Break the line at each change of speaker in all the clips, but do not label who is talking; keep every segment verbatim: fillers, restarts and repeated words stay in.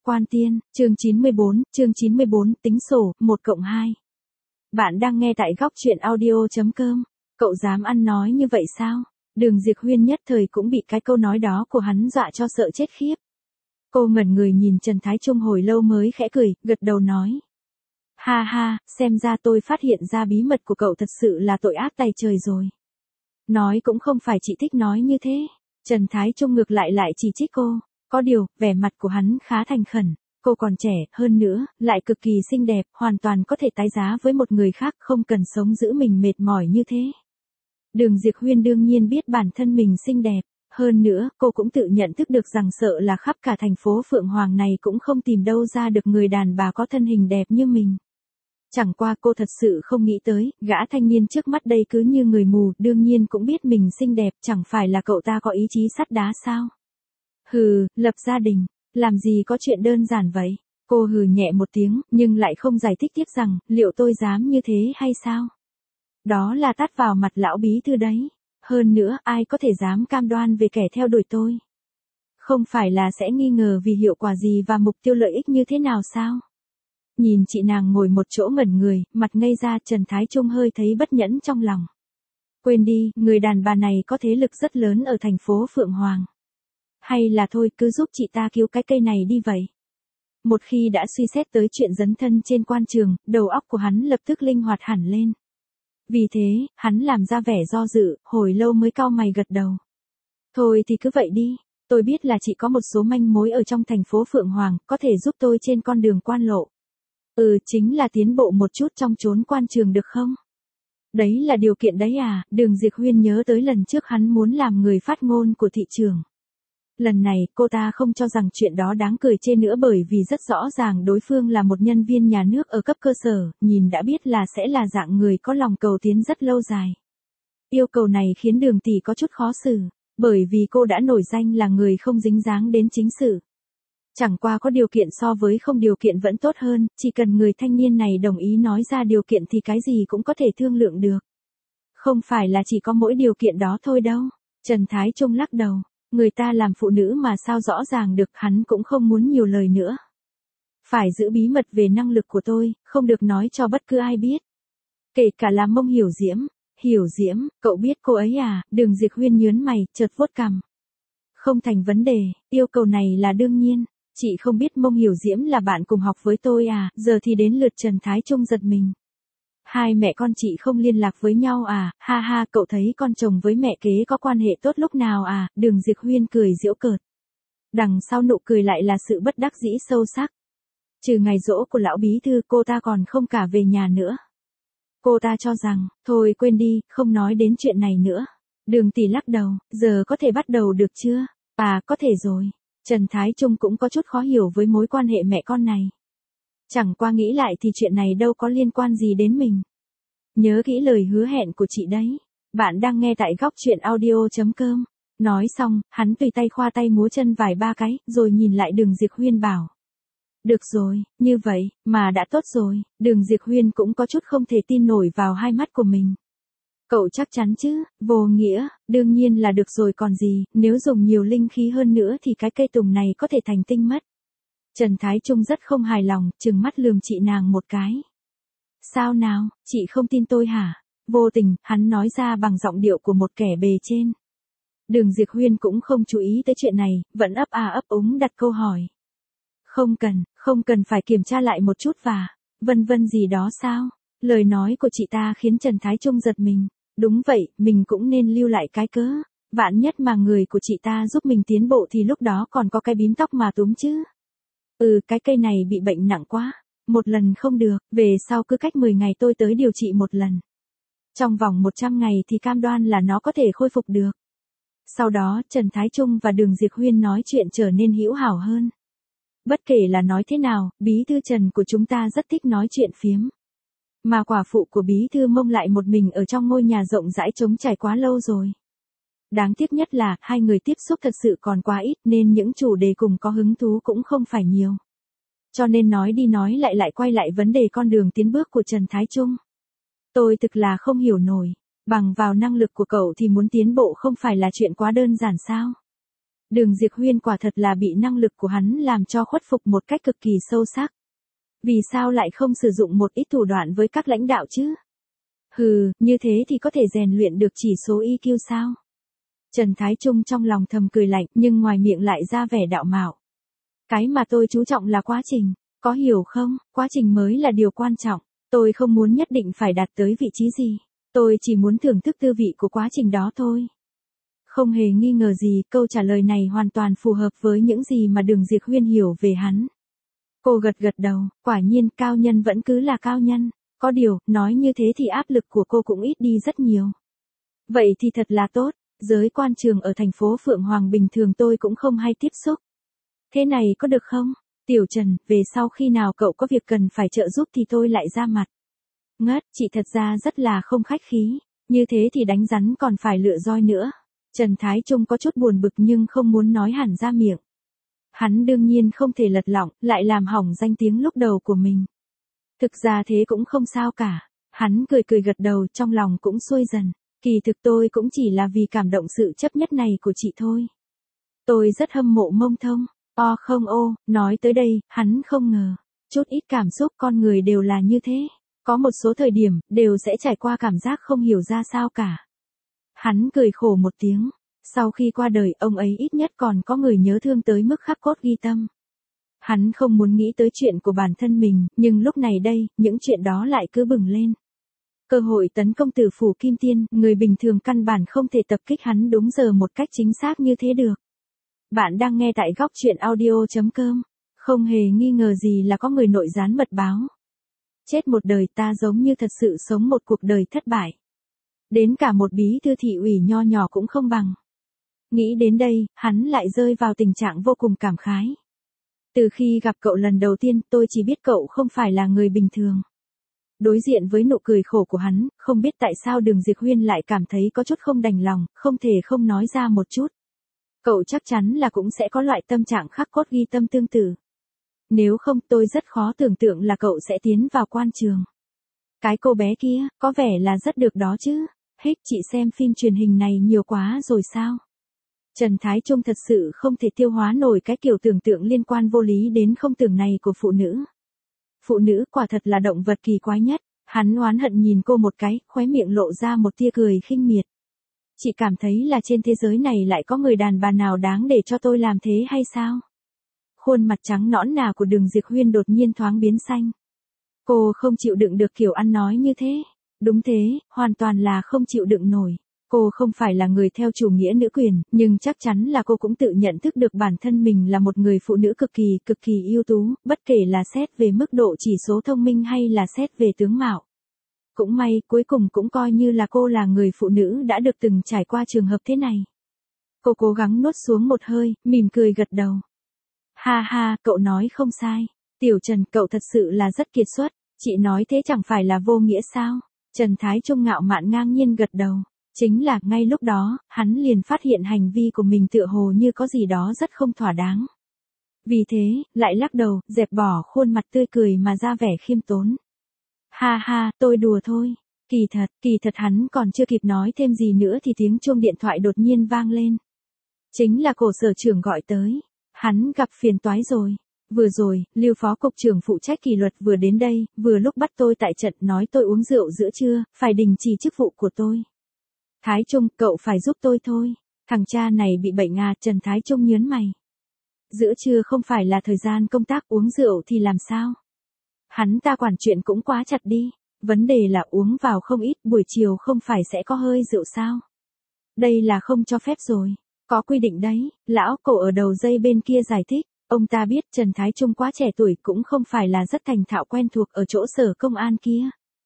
Quan Tiên, chương chín mươi bốn, chương chín mươi bốn, tính sổ, một cộng hai. Bạn đang nghe tại góc truyện audio chấm com. Cậu dám ăn nói như vậy sao? Đường Diệp Huyên nhất thời cũng bị cái câu nói đó của hắn dọa cho sợ chết khiếp. Cô ngẩn người nhìn Trần Thái Trung hồi lâu mới khẽ cười, gật đầu nói. Ha ha, xem ra tôi phát hiện ra bí mật của cậu thật sự là tội ác tày trời rồi. Nói cũng không phải chị thích nói như thế. Trần Thái Trung ngược lại lại chỉ trích cô. Có điều, vẻ mặt của hắn khá thành khẩn. Cô còn trẻ, hơn nữa, lại cực kỳ xinh đẹp, hoàn toàn có thể tái giá với một người khác, không cần sống giữ mình mệt mỏi như thế. Đường Diệp Huyên đương nhiên biết bản thân mình xinh đẹp. Hơn nữa, cô cũng tự nhận thức được rằng sợ là khắp cả thành phố Phượng Hoàng này cũng không tìm đâu ra được người đàn bà có thân hình đẹp như mình. Chẳng qua cô thật sự không nghĩ tới, gã thanh niên trước mắt đây cứ như người mù, đương nhiên cũng biết mình xinh đẹp, chẳng phải là cậu ta có ý chí sắt đá sao? Hừ, lập gia đình, làm gì có chuyện đơn giản vậy? Cô hừ nhẹ một tiếng, nhưng lại không giải thích tiếp rằng, liệu tôi dám như thế hay sao? Đó là tát vào mặt lão bí thư đấy. Hơn nữa, ai có thể dám cam đoan về kẻ theo đuổi tôi? Không phải là sẽ nghi ngờ vì hiệu quả gì và mục tiêu lợi ích như thế nào sao? Nhìn chị nàng ngồi một chỗ ngẩn người, mặt ngây ra, Trần Thái Trung hơi thấy bất nhẫn trong lòng. Quên đi, người đàn bà này có thế lực rất lớn ở thành phố Phượng Hoàng. Hay là thôi, cứ giúp chị ta cứu cái cây này đi vậy. Một khi đã suy xét tới chuyện dấn thân trên quan trường, đầu óc của hắn lập tức linh hoạt hẳn lên. Vì thế, hắn làm ra vẻ do dự, hồi lâu mới cau mày gật đầu. Thôi thì cứ vậy đi, tôi biết là chị có một số manh mối ở trong thành phố Phượng Hoàng, có thể giúp tôi trên con đường quan lộ. Ừ, chính là tiến bộ một chút trong chốn quan trường được không? Đấy là điều kiện đấy à? Đường Diệp Huyên nhớ tới lần trước hắn muốn làm người phát ngôn của thị trường. Lần này, cô ta không cho rằng chuyện đó đáng cười chê nữa bởi vì rất rõ ràng đối phương là một nhân viên nhà nước ở cấp cơ sở, nhìn đã biết là sẽ là dạng người có lòng cầu tiến rất lâu dài. Yêu cầu này khiến Đường tỷ có chút khó xử, bởi vì cô đã nổi danh là người không dính dáng đến chính sự. Chẳng qua có điều kiện so với không điều kiện vẫn tốt hơn, chỉ cần người thanh niên này đồng ý nói ra điều kiện thì cái gì cũng có thể thương lượng được. Không phải là chỉ có mỗi điều kiện đó thôi đâu. Trần Thái Trung lắc đầu. Người ta làm phụ nữ mà sao rõ ràng được, hắn cũng không muốn nhiều lời nữa. Phải giữ bí mật về năng lực của tôi, không được nói cho bất cứ ai biết. Kể cả là Mông Hiểu Diễm. Hiểu Diễm, cậu biết cô ấy à? Đường Diệp Huyên nhớn mày, chợt vuốt cằm. Không thành vấn đề, yêu cầu này là đương nhiên. Chị không biết Mông Hiểu Diễm là bạn cùng học với tôi à? Giờ thì đến lượt Trần Thái Trung giật mình. Hai mẹ con chị không liên lạc với nhau à? Ha ha, cậu thấy con chồng với mẹ kế có quan hệ tốt lúc nào à? Đường Diệp Huyên cười giễu cợt. Đằng sau nụ cười lại là sự bất đắc dĩ sâu sắc. Trừ ngày giỗ của lão bí thư, cô ta còn không cả về nhà nữa. Cô ta cho rằng, thôi quên đi, không nói đến chuyện này nữa. Đường tỷ lắc đầu, giờ có thể bắt đầu được chưa? À, có thể rồi. Trần Thái Trung cũng có chút khó hiểu với mối quan hệ mẹ con này. Chẳng qua nghĩ lại thì chuyện này đâu có liên quan gì đến mình. Nhớ kỹ lời hứa hẹn của chị đấy. Bạn đang nghe tại góc truyện audio chấm com. Nói xong, hắn tùy tay khoa tay múa chân vài ba cái, rồi nhìn lại Đường Diệp Huyên bảo. Được rồi, như vậy, mà đã tốt rồi. Đường Diệp Huyên cũng có chút không thể tin nổi vào hai mắt của mình. Cậu chắc chắn chứ? Vô nghĩa, đương nhiên là được rồi còn gì, nếu dùng nhiều linh khí hơn nữa thì cái cây tùng này có thể thành tinh mất. Trần Thái Trung rất không hài lòng, trừng mắt lườm chị nàng một cái. Sao nào, chị không tin tôi hả? Vô tình, hắn nói ra bằng giọng điệu của một kẻ bề trên. Đường Diệp Huyên cũng không chú ý tới chuyện này, vẫn ấp à ấp úng đặt câu hỏi. Không cần, không cần phải kiểm tra lại một chút và, vân vân gì đó sao? Lời nói của chị ta khiến Trần Thái Trung giật mình. Đúng vậy, mình cũng nên lưu lại cái cớ. Vạn nhất mà người của chị ta giúp mình tiến bộ thì lúc đó còn có cái bím tóc mà túm chứ. Ừ, cái cây này bị bệnh nặng quá. Một lần không được, về sau cứ cách mười ngày tôi tới điều trị một lần. Trong vòng một trăm ngày thì cam đoan là nó có thể khôi phục được. Sau đó, Trần Thái Trung và Đường Diệp Huyên nói chuyện trở nên hữu hảo hơn. Bất kể là nói thế nào, bí thư Trần của chúng ta rất thích nói chuyện phiếm. Mà quả phụ của bí thư Mông lại một mình ở trong ngôi nhà rộng rãi trống trải quá lâu rồi. Đáng tiếc nhất là, hai người tiếp xúc thật sự còn quá ít nên những chủ đề cùng có hứng thú cũng không phải nhiều. Cho nên nói đi nói lại lại quay lại vấn đề con đường tiến bước của Trần Thái Trung. Tôi thực là không hiểu nổi, bằng vào năng lực của cậu thì muốn tiến bộ không phải là chuyện quá đơn giản sao? Đường Diệp Huyên quả thật là bị năng lực của hắn làm cho khuất phục một cách cực kỳ sâu sắc. Vì sao lại không sử dụng một ít thủ đoạn với các lãnh đạo chứ? Hừ, như thế thì có thể rèn luyện được chỉ số i kiu sao? Trần Thái Trung trong lòng thầm cười lạnh nhưng ngoài miệng lại ra vẻ đạo mạo. Cái mà tôi chú trọng là quá trình, có hiểu không? Quá trình mới là điều quan trọng. Tôi không muốn nhất định phải đạt tới vị trí gì. Tôi chỉ muốn thưởng thức tư vị của quá trình đó thôi. Không hề nghi ngờ gì, câu trả lời này hoàn toàn phù hợp với những gì mà Đường Diệp Huyên hiểu về hắn. Cô gật gật đầu, quả nhiên cao nhân vẫn cứ là cao nhân. Có điều, nói như thế thì áp lực của cô cũng ít đi rất nhiều. Vậy thì thật là tốt, giới quan trường ở thành phố Phượng Hoàng bình thường tôi cũng không hay tiếp xúc. Thế này có được không? Tiểu Trần, về sau khi nào cậu có việc cần phải trợ giúp thì tôi lại ra mặt. Ngất, chị thật ra rất là không khách khí, như thế thì đánh rắn còn phải lựa roi nữa. Trần Thái Trung có chút buồn bực nhưng không muốn nói hẳn ra miệng. Hắn đương nhiên không thể lật lọng, lại làm hỏng danh tiếng lúc đầu của mình. Thực ra thế cũng không sao cả. Hắn cười cười gật đầu, trong lòng cũng xuôi dần. Kỳ thực tôi cũng chỉ là vì cảm động sự chấp nhất này của chị thôi. Tôi rất hâm mộ Mông Thông. O không ô, nói tới đây, hắn không ngờ. Chút ít cảm xúc con người đều là như thế. Có một số thời điểm, đều sẽ trải qua cảm giác không hiểu ra sao cả. Hắn cười khổ một tiếng. Sau khi qua đời, ông ấy ít nhất còn có người nhớ thương tới mức khắc cốt ghi tâm. Hắn không muốn nghĩ tới chuyện của bản thân mình, nhưng lúc này đây, những chuyện đó lại cứ bừng lên. Cơ hội tấn công Tử Phủ Kim Tiên, người bình thường căn bản không thể tập kích hắn đúng giờ một cách chính xác như thế được. Bạn đang nghe tại góc truyện audio chấm com. Không hề nghi ngờ gì là có người nội gián mật báo. Chết một đời ta giống như thật sự sống một cuộc đời thất bại. Đến cả một bí thư thị ủy nho nhỏ cũng không bằng. Nghĩ đến đây, hắn lại rơi vào tình trạng vô cùng cảm khái. Từ khi gặp cậu lần đầu tiên, tôi chỉ biết cậu không phải là người bình thường. Đối diện với nụ cười khổ của hắn, không biết tại sao Đường Diệp Huyên lại cảm thấy có chút không đành lòng, không thể không nói ra một chút. Cậu chắc chắn là cũng sẽ có loại tâm trạng khắc cốt ghi tâm tương tự. Nếu không tôi rất khó tưởng tượng là cậu sẽ tiến vào quan trường. Cái cô bé kia, có vẻ là rất được đó chứ. Hết chị xem phim truyền hình này nhiều quá rồi sao? Trần Thái Trung thật sự không thể tiêu hóa nổi cái kiểu tưởng tượng liên quan vô lý đến không tưởng này của phụ nữ. Phụ nữ quả thật là động vật kỳ quái nhất. Hắn oán hận nhìn cô một cái, khóe miệng lộ ra một tia cười khinh miệt. Chị cảm thấy là trên thế giới này lại có người đàn bà nào đáng để cho tôi làm thế hay sao? Khuôn mặt trắng nõn nà của Đường Diệp Huyên đột nhiên thoáng biến xanh. Cô không chịu đựng được kiểu ăn nói như thế. Đúng thế, hoàn toàn là không chịu đựng nổi. Cô không phải là người theo chủ nghĩa nữ quyền, nhưng chắc chắn là cô cũng tự nhận thức được bản thân mình là một người phụ nữ cực kỳ, cực kỳ ưu tú, bất kể là xét về mức độ chỉ số thông minh hay là xét về tướng mạo. Cũng may, cuối cùng cũng coi như là cô là người phụ nữ đã được từng trải qua trường hợp thế này. Cô cố gắng nuốt xuống một hơi, mỉm cười gật đầu. Ha ha, cậu nói không sai. Tiểu Trần, cậu thật sự là rất kiệt xuất. Chị nói thế chẳng phải là vô nghĩa sao? Trần Thái Trung ngạo mạn ngang nhiên gật đầu. Chính là, ngay lúc đó, hắn liền phát hiện hành vi của mình tựa hồ như có gì đó rất không thỏa đáng. Vì thế, lại lắc đầu, dẹp bỏ khuôn mặt tươi cười mà ra vẻ khiêm tốn. Ha ha, tôi đùa thôi. Kỳ thật, kỳ thật hắn còn chưa kịp nói thêm gì nữa thì tiếng chuông điện thoại đột nhiên vang lên. Chính là cổ sở trưởng gọi tới. Hắn gặp phiền toái rồi. Vừa rồi, Lưu phó cục trưởng phụ trách kỷ luật vừa đến đây, vừa lúc bắt tôi tại trận nói tôi uống rượu giữa trưa, phải đình chỉ chức vụ của tôi. Thái Trung, cậu phải giúp tôi thôi. Thằng cha này bị bệnh à, Trần Thái Trung nhớn mày. Giữa trưa không phải là thời gian công tác, uống rượu thì làm sao? Hắn ta quản chuyện cũng quá chặt đi. Vấn đề là uống vào không ít, buổi chiều không phải sẽ có hơi rượu sao? Đây là không cho phép rồi. Có quy định đấy, lão cổ ở đầu dây bên kia giải thích. Ông ta biết Trần Thái Trung quá trẻ tuổi cũng không phải là rất thành thạo quen thuộc ở chỗ sở công an kia.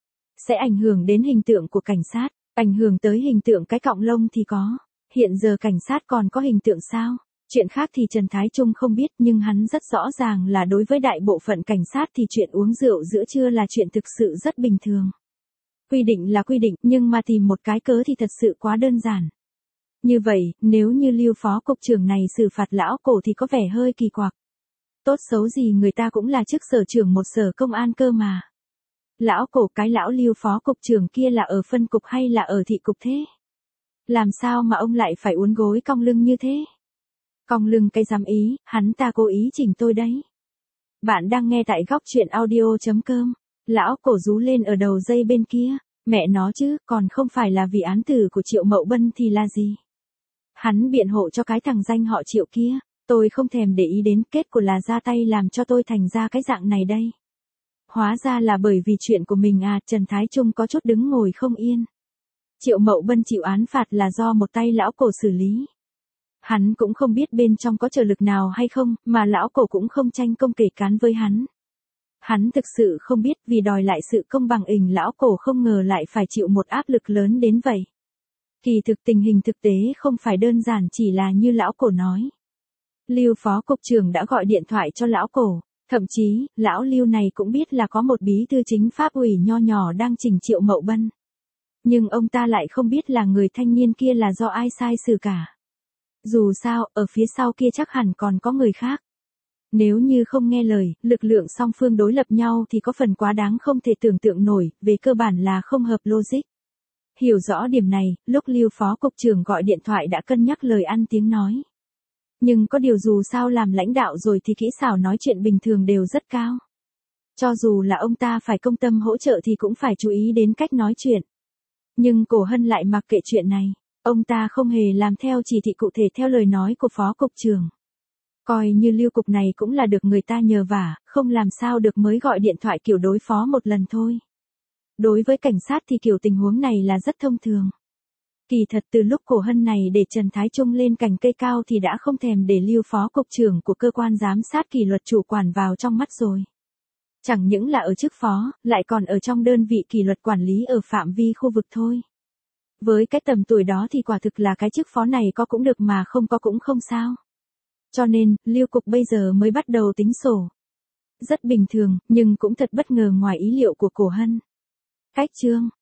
Sẽ ảnh hưởng đến hình tượng của cảnh sát, ảnh hưởng tới hình tượng cái cọng lông thì có. Hiện giờ cảnh sát còn có hình tượng sao? Chuyện khác thì Trần Thái Trung không biết nhưng hắn rất rõ ràng là đối với đại bộ phận cảnh sát thì chuyện uống rượu giữa trưa là chuyện thực sự rất bình thường. Quy định là quy định nhưng mà tìm một cái cớ thì thật sự quá đơn giản. Như vậy, nếu như Lưu phó cục trưởng này xử phạt lão cổ thì có vẻ hơi kỳ quặc. Tốt xấu gì người ta cũng là chức sở trưởng một sở công an cơ mà. Lão cổ, cái lão Lưu phó cục trưởng kia là ở phân cục hay là ở thị cục thế? Làm sao mà ông lại phải uốn gối cong lưng như thế? Cong lưng cái dám ý, hắn ta cố ý chỉnh tôi đấy. Bạn đang nghe tại góc chuyện audio.com. Lão cổ rú lên ở đầu dây bên kia. Mẹ nó chứ, còn không phải là vì án tử của Triệu Mậu Bân thì là gì? Hắn biện hộ cho cái thằng danh họ Triệu kia. Tôi không thèm để ý đến, kết của là ra tay làm cho tôi thành ra cái dạng này đây. Hóa ra là bởi vì chuyện của mình à, Trần Thái Trung có chút đứng ngồi không yên. Triệu Mậu Bân chịu án phạt là do một tay lão cổ xử lý. Hắn cũng không biết bên trong có trợ lực nào hay không, mà lão cổ cũng không tranh công kể cán với hắn. Hắn thực sự không biết, vì đòi lại sự công bằng ình lão cổ không ngờ lại phải chịu một áp lực lớn đến vậy. Kỳ thực tình hình thực tế không phải đơn giản chỉ là như lão cổ nói. Lưu phó cục trưởng đã gọi điện thoại cho lão cổ, thậm chí, lão Lưu này cũng biết là có một bí thư chính pháp ủy nho nhỏ đang chỉnh Triệu Mậu Bân. Nhưng ông ta lại không biết là người thanh niên kia là do ai sai xử cả. Dù sao, ở phía sau kia chắc hẳn còn có người khác. Nếu như không nghe lời, lực lượng song phương đối lập nhau thì có phần quá đáng không thể tưởng tượng nổi, về cơ bản là không hợp logic. Hiểu rõ điểm này, lúc Lưu phó cục trưởng gọi điện thoại đã cân nhắc lời ăn tiếng nói. Nhưng có điều dù sao làm lãnh đạo rồi thì kỹ xảo nói chuyện bình thường đều rất cao. Cho dù là ông ta phải công tâm hỗ trợ thì cũng phải chú ý đến cách nói chuyện. Nhưng Cổ Hân lại mặc kệ chuyện này. Ông ta không hề làm theo chỉ thị cụ thể theo lời nói của phó cục trưởng. Coi như Lưu cục này cũng là được người ta nhờ vả, không làm sao được mới gọi điện thoại kiểu đối phó một lần thôi. Đối với cảnh sát thì kiểu tình huống này là rất thông thường. Kỳ thật từ lúc Cổ Hân này để Trần Thái Trung lên cành cây cao thì đã không thèm để Lưu phó cục trưởng của cơ quan giám sát kỷ luật chủ quản vào trong mắt rồi. Chẳng những là ở chức phó, lại còn ở trong đơn vị kỷ luật quản lý ở phạm vi khu vực thôi. Với cái tầm tuổi đó thì quả thực là cái chức phó này có cũng được mà không có cũng không sao. Cho nên, Lưu cục bây giờ mới bắt đầu tính sổ. Rất bình thường, nhưng cũng thật bất ngờ ngoài ý liệu của Cổ Hân. Cách chương